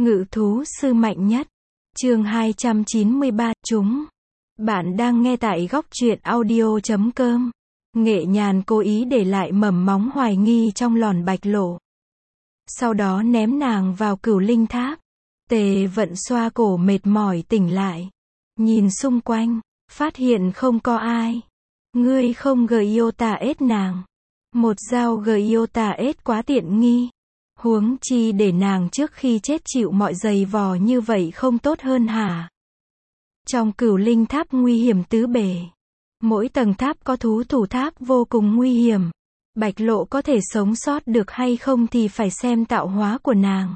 Ngự thú sư mạnh nhất. Chương 293, chúng. Bạn đang nghe tại góc truyện audio.com. Nghệ Nhàn cố ý để lại mầm móng hoài nghi trong lòn Bạch Lộ. Sau đó ném nàng vào Cửu Linh Tháp. Tề Vận xoa cổ mệt mỏi tỉnh lại. Nhìn xung quanh, phát hiện không có ai. Ngươi không Giota ết nàng. Một dao Giota ết quá tiện nghi. Huống chi để nàng trước khi chết chịu mọi giày vò như vậy không tốt hơn hả? Trong Cửu Linh Tháp nguy hiểm tứ bề. Mỗi tầng tháp có thú thủ tháp vô cùng nguy hiểm. Bạch Lộ có thể sống sót được hay không thì phải xem tạo hóa của nàng.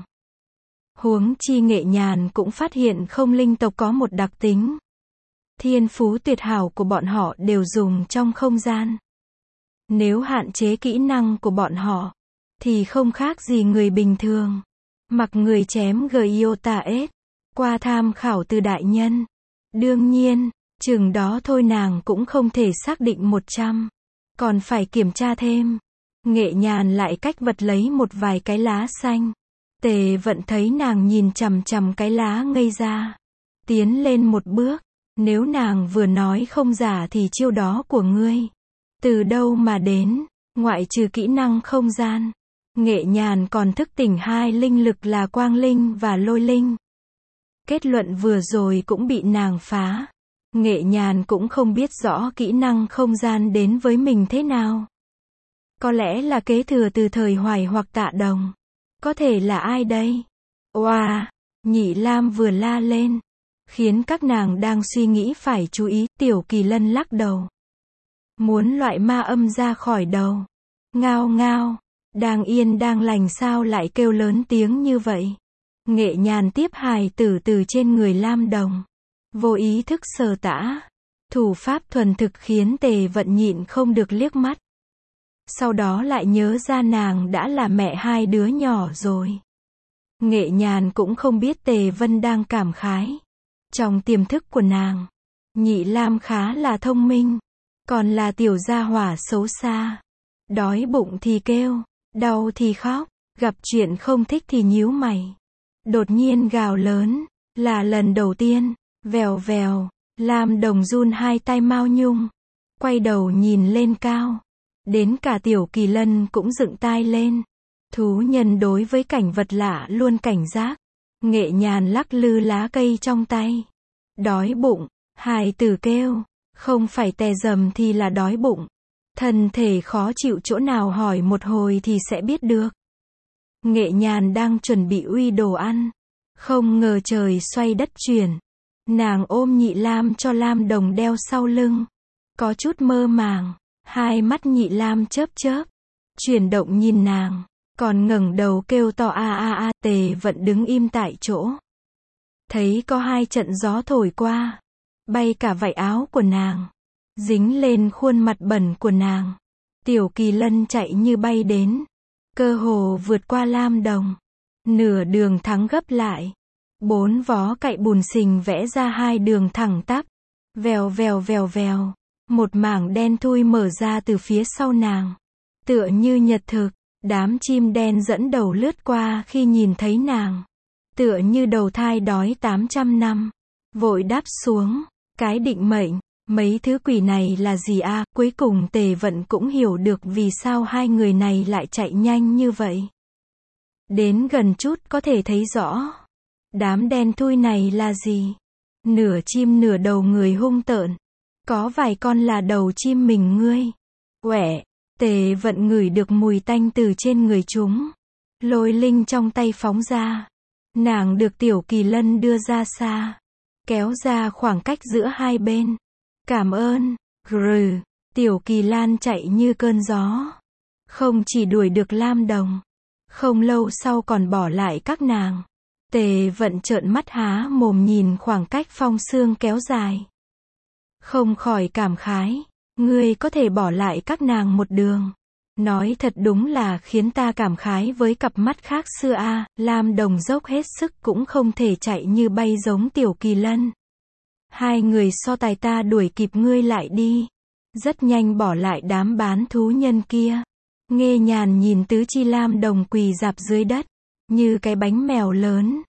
Huống chi Nghệ Nhàn cũng phát hiện không linh tộc có một đặc tính. Thiên phú tuyệt hảo của bọn họ đều dùng trong không gian. Nếu hạn chế kỹ năng của bọn họ, thì không khác gì người bình thường. Mặc người chém Giota ết, qua tham khảo từ đại nhân. Đương nhiên, chừng đó thôi nàng cũng không thể xác định 100. Còn phải kiểm tra thêm. Nghệ Nhàn lại cách vật lấy một vài cái lá xanh. Tề Vận thấy nàng nhìn chằm chằm cái lá ngây ra. Tiến lên một bước. Nếu nàng vừa nói không giả thì chiêu đó của ngươi từ đâu mà đến, ngoại trừ kỹ năng không gian. Nghệ Nhàn còn thức tỉnh hai linh lực là quang linh và lôi linh. Kết luận vừa rồi cũng bị nàng phá. Nghệ Nhàn cũng không biết rõ kỹ năng không gian đến với mình thế nào. Có lẽ là kế thừa từ thời Hoài hoặc Tạ Đồng. Có thể là ai đây? Oa! Nhị Lam vừa la lên, khiến các nàng đang suy nghĩ phải chú ý. Tiểu Kỳ Lân lắc đầu, muốn loại ma âm ra khỏi đầu. Ngao ngao, đang yên đang lành sao lại kêu lớn tiếng như vậy? Nghệ Nhàn tiếp hài tử từ trên người Lam Đồng, vô ý thức sờ tã. Thủ pháp thuần thực khiến Tề Vận nhịn không được liếc mắt. Sau đó lại nhớ ra nàng đã là mẹ hai đứa nhỏ rồi. Nghệ Nhàn cũng không biết Tề Vân đang cảm khái. Trong tiềm thức của nàng, Nhị Lam khá là thông minh, còn là tiểu gia hỏa xấu xa. Đói bụng thì kêu, đau thì khóc, gặp chuyện không thích thì nhíu mày. Đột nhiên gào lớn, là lần đầu tiên. Vèo vèo, Lam Đồng run hai tay mao nhung, quay đầu nhìn lên cao. Đến cả Tiểu Kỳ Lân cũng dựng tai lên. Thú nhân đối với cảnh vật lạ luôn cảnh giác. Nghệ Nhàn lắc lư lá cây trong tay. Đói bụng, hài tử kêu, không phải tè dầm thì là đói bụng. Thân thể khó chịu chỗ nào hỏi một hồi thì sẽ biết được. Nghệ Nhàn đang chuẩn bị uy đồ ăn, không ngờ trời xoay đất chuyển. Nàng ôm Nhị Lam cho Lam Đồng đeo sau lưng. Có chút mơ màng, hai mắt Nhị Lam chớp chớp, chuyển động nhìn nàng, còn ngẩng đầu kêu to a a a. Tề Vận đứng im tại chỗ. Thấy có hai trận gió thổi qua, bay cả vải áo của nàng, dính lên khuôn mặt bẩn của nàng. Tiểu Kỳ Lân chạy như bay đến, cơ hồ vượt qua Lam Đồng. Nửa đường thắng gấp lại. 4 vó cậy bùn xình vẽ ra hai đường thẳng tắp. Vèo vèo vèo vèo. Một mảng đen thui mở ra từ phía sau nàng. Tựa như nhật thực, đám chim đen dẫn đầu lướt qua khi nhìn thấy nàng. Tựa như đầu thai đói 800 năm. Vội đáp xuống. Cái định mệnh, mấy thứ quỷ này là gì a? Cuối cùng Tề Vận cũng hiểu được vì sao hai người này lại chạy nhanh như vậy. Đến gần chút có thể thấy rõ. Đám đen thui này là gì? Nửa chim nửa đầu người hung tợn. Có vài con là đầu chim mình ngươi. Quẻ, Tề Vận ngửi được mùi tanh từ trên người chúng. Lôi linh trong tay phóng ra. Nàng được Tiểu Kỳ Lân đưa ra xa, kéo ra khoảng cách giữa hai bên. Cảm ơn. Grừ, Tiểu Kỳ Lan chạy như cơn gió. Không chỉ đuổi được Lam Đồng, không lâu sau còn bỏ lại các nàng. Tề Vận trợn mắt há mồm nhìn khoảng cách phong sương kéo dài. Không khỏi cảm khái. Ngươi có thể bỏ lại các nàng một đường. Nói thật đúng là khiến ta cảm khái với cặp mắt khác xưa a. Lam Đồng dốc hết sức cũng không thể chạy như bay giống Tiểu Kỳ Lân. Hai người so tài ta đuổi kịp ngươi lại đi. Rất nhanh bỏ lại đám bán thú nhân kia. Nghệ Nhàn nhìn tứ chi Lam Đồng quỳ rạp dưới đất, như cái bánh mèo lớn.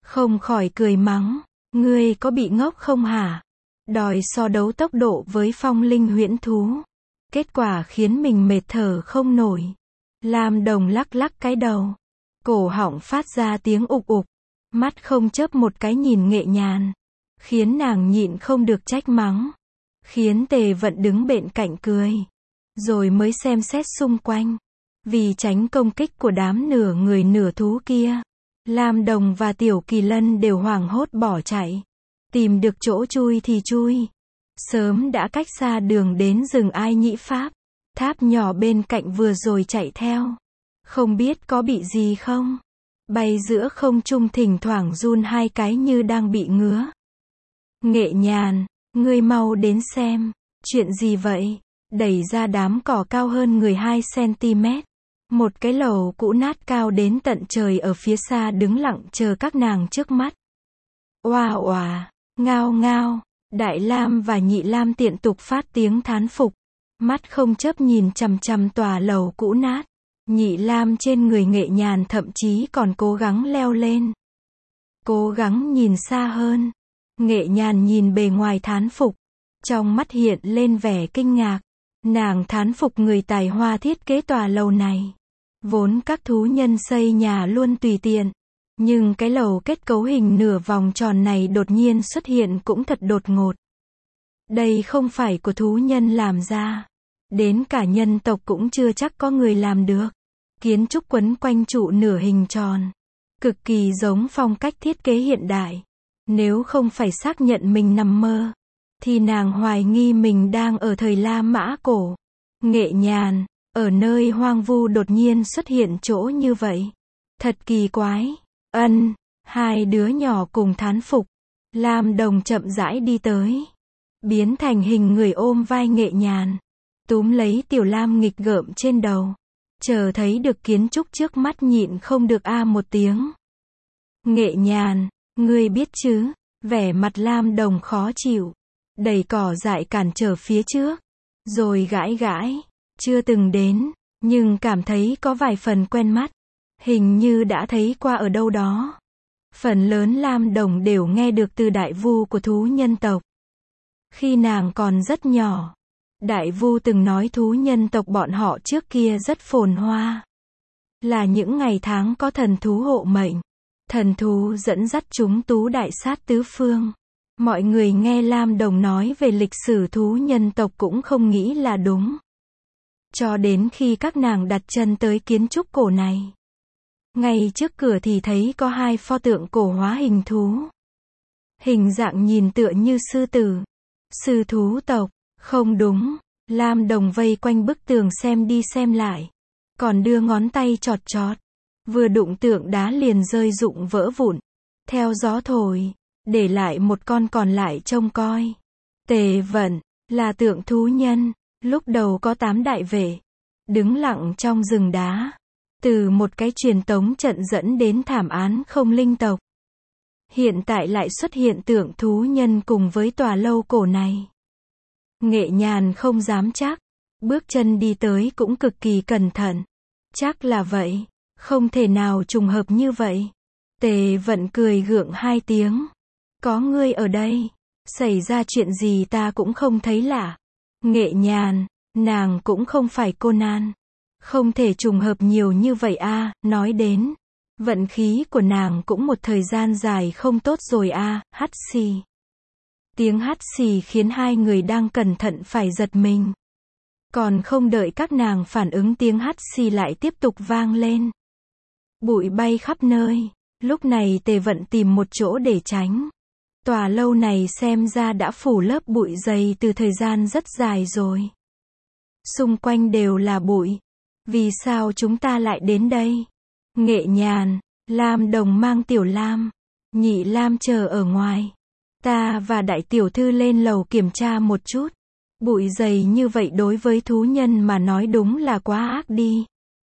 không khỏi cười mắng, ngươi có bị ngốc không hả? Đòi so đấu tốc độ với phong linh huyễn thú. Kết quả khiến mình mệt thở không nổi. Lam Đồng lắc lắc cái đầu. Cổ họng phát ra tiếng ục ục. Mắt không chớp một cái nhìn Nghệ Nhàn. Khiến nàng nhịn không được trách mắng. Khiến Tề Vận đứng bên cạnh cười. Rồi mới xem xét xung quanh. Vì tránh công kích của đám nửa người nửa thú kia. Lam Đồng và Tiểu Kỳ Lân đều hoảng hốt bỏ chạy. Tìm được chỗ chui thì chui. Sớm đã cách xa đường đến rừng Ai Nhĩ Pháp. Tháp nhỏ bên cạnh vừa rồi chạy theo. Không biết có bị gì không? Bay giữa không trung thỉnh thoảng run hai cái như đang bị ngứa. Nghệ Nhàn, ngươi mau đến xem. Chuyện gì vậy? Đẩy ra đám cỏ cao hơn người 2 cm. Một cái lầu cũ nát cao đến tận trời ở phía xa đứng lặng chờ các nàng trước mắt. Oà oà, ngao ngao. Đại Lam và Nhị Lam tiện tục phát tiếng thán phục. Mắt không chớp nhìn chằm chằm tòa lầu cũ nát. Nhị Lam trên người Nghệ Nhàn thậm chí còn cố gắng leo lên. Cố gắng nhìn xa hơn. Nghệ Nhàn nhìn bề ngoài thán phục. Trong mắt hiện lên vẻ kinh ngạc. Nàng thán phục người tài hoa thiết kế tòa lầu này. Vốn các thú nhân xây nhà luôn tùy tiện. Nhưng cái lầu kết cấu hình nửa vòng tròn này đột nhiên xuất hiện cũng thật đột ngột. Đây không phải của thú nhân làm ra. Đến cả nhân tộc cũng chưa chắc có người làm được. Kiến trúc quấn quanh trụ nửa hình tròn. Cực kỳ giống phong cách thiết kế hiện đại. Nếu không phải xác nhận mình nằm mơ, thì nàng hoài nghi mình đang ở thời La Mã cổ. Nghệ Nhàn, ở nơi hoang vu đột nhiên xuất hiện chỗ như vậy. Thật kỳ quái. Hai đứa nhỏ cùng thán phục. Lam Đồng chậm rãi đi tới. Biến thành hình người ôm vai Nghệ Nhàn. Túm lấy Tiểu Lam nghịch gợm trên đầu. Chờ thấy được kiến trúc trước mắt nhịn không được a một tiếng. Nghệ Nhàn, ngươi biết chứ? Vẻ mặt Lam Đồng khó chịu. Đẩy cỏ dại cản trở phía trước. Rồi gãi gãi. Chưa từng đến, nhưng cảm thấy có vài phần quen mắt. Hình như đã thấy qua ở đâu đó. Phần lớn Lam Đồng đều nghe được từ đại vu của thú nhân tộc. Khi nàng còn rất nhỏ, đại vu từng nói thú nhân tộc bọn họ trước kia rất phồn hoa. Là những ngày tháng có thần thú hộ mệnh. Thần thú dẫn dắt chúng tú đại sát tứ phương. Mọi người nghe Lam Đồng nói về lịch sử thú nhân tộc cũng không nghĩ là đúng. Cho đến khi các nàng đặt chân tới kiến trúc cổ này. Ngay trước cửa thì thấy có 2 pho tượng cổ hóa hình thú. Hình dạng nhìn tựa như sư tử. Sư thú tộc. Không đúng. Lam Đồng vây quanh bức tường xem đi xem lại. Còn đưa ngón tay chọt chọt. Vừa đụng tượng đá liền rơi rụng vỡ vụn. Theo gió thổi. Để lại một con còn lại trông coi. Tề Vận. Là tượng thú nhân. Lúc đầu có 8 đại vệ. Đứng lặng trong rừng đá. Từ một cái truyền tống trận dẫn đến thảm án không linh tộc. Hiện tại lại xuất hiện tượng thú nhân cùng với tòa lâu cổ này. Nghệ Nhàn không dám chắc. Bước chân đi tới cũng cực kỳ cẩn thận. Chắc là vậy. Không thể nào trùng hợp như vậy. Tề Vận cười gượng 2 tiếng. Có ngươi ở đây. Xảy ra chuyện gì ta cũng không thấy lạ. Nghệ Nhàn, nàng cũng không phải Conan. Không thể trùng hợp nhiều như vậy a. Nói đến, vận khí của nàng cũng một thời gian dài không tốt rồi a. Hắt xì. Tiếng hắt xì khiến 2 người đang cẩn thận phải giật mình. Còn không đợi các nàng phản ứng tiếng hắt xì lại tiếp tục vang lên. Bụi bay khắp nơi. Lúc này Tề Vận tìm một chỗ để tránh. Tòa lâu này xem ra đã phủ lớp bụi dày từ thời gian rất dài rồi. Xung quanh đều là bụi. Vì sao chúng ta lại đến đây? Nghệ Nhàn, Lam Đồng mang Tiểu Lam, Nhị Lam chờ ở ngoài. Ta và đại tiểu thư lên lầu kiểm tra một chút. Bụi dày như vậy đối với thú nhân mà nói đúng là quá ác đi.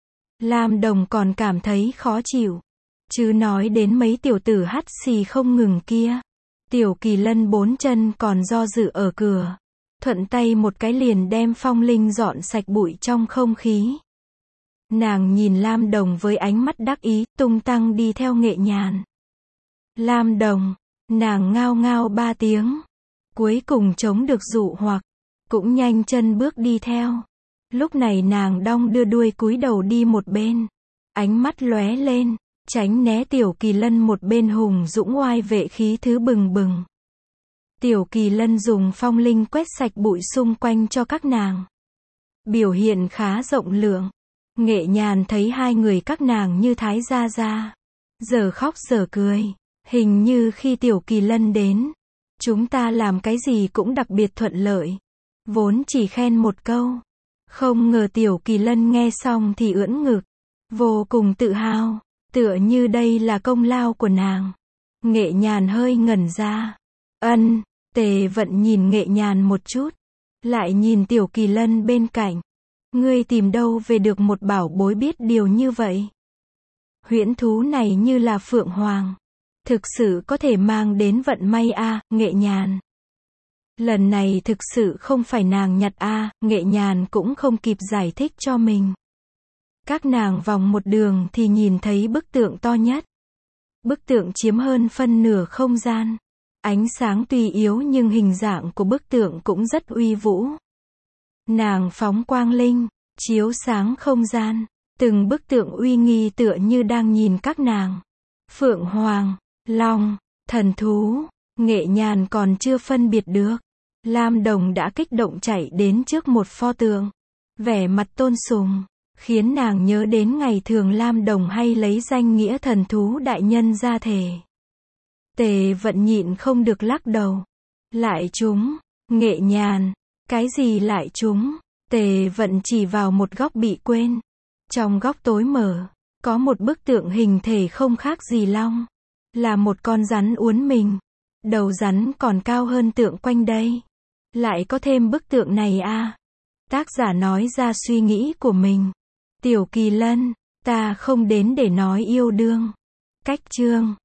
Lam Đồng còn cảm thấy khó chịu. Chứ nói đến mấy tiểu tử hắt xì không ngừng kia. Tiểu Kỳ Lân 4 chân còn do dự ở cửa. Thuận tay một cái liền đem phong linh dọn sạch bụi trong không khí. Nàng nhìn Lam Đồng với ánh mắt đắc ý, tung tăng đi theo Nghệ Nhàn. Lam Đồng, nàng ngao ngao 3 tiếng. Cuối cùng chống được dụ hoặc, cũng nhanh chân bước đi theo. Lúc này nàng đong đưa đuôi cúi đầu đi một bên. Ánh mắt lóe lên, tránh né Tiểu Kỳ Lân một bên hùng dũng oai vệ khí thứ bừng bừng. Tiểu Kỳ Lân dùng phong linh quét sạch bụi xung quanh cho các nàng. Biểu hiện khá rộng lượng. Nghệ Nhàn thấy hai người các nàng như thái gia gia. Giờ khóc giờ cười. Hình như khi Tiểu Kỳ Lân đến, chúng ta làm cái gì cũng đặc biệt thuận lợi. Vốn chỉ khen một câu. Không ngờ Tiểu Kỳ Lân nghe xong thì ưỡn ngực. Vô cùng tự hào. Tựa như đây là công lao của nàng. Nghệ Nhàn hơi ngẩn ra. Tề Vận nhìn Nghệ Nhàn một chút. Lại nhìn Tiểu Kỳ Lân bên cạnh. Ngươi tìm đâu về được một bảo bối biết điều như vậy? Huyễn thú này như là phượng hoàng. Thực sự có thể mang đến vận may a, Nghệ Nhàn. Lần này thực sự không phải nàng nhặt a, Nghệ Nhàn cũng không kịp giải thích cho mình. Các nàng vòng một đường thì nhìn thấy bức tượng to nhất. Bức tượng chiếm hơn phân nửa không gian. Ánh sáng tuy yếu nhưng hình dạng của bức tượng cũng rất uy vũ. Nàng phóng quang linh, chiếu sáng không gian. Từng bức tượng uy nghi tựa như đang nhìn các nàng. Phượng hoàng, long, thần thú, Nghệ Nhàn còn chưa phân biệt được. Lam Đồng đã kích động chạy đến trước một pho tượng. Vẻ mặt tôn sùng, khiến nàng nhớ đến ngày thường Lam Đồng hay lấy danh nghĩa thần thú đại nhân ra thề. Tề Vận nhịn không được lắc đầu. Lại trúng, Nghệ Nhàn. Cái gì lại trúng? Tề Vận chỉ vào một góc bị quên. Trong góc tối mở, có một bức tượng hình thể không khác gì long. Là một con rắn uốn mình. Đầu rắn còn cao hơn tượng quanh đây. Lại có thêm bức tượng này a. Tác giả nói ra suy nghĩ của mình. Tiểu Kỳ Lân, ta không đến để nói yêu đương. Cách chương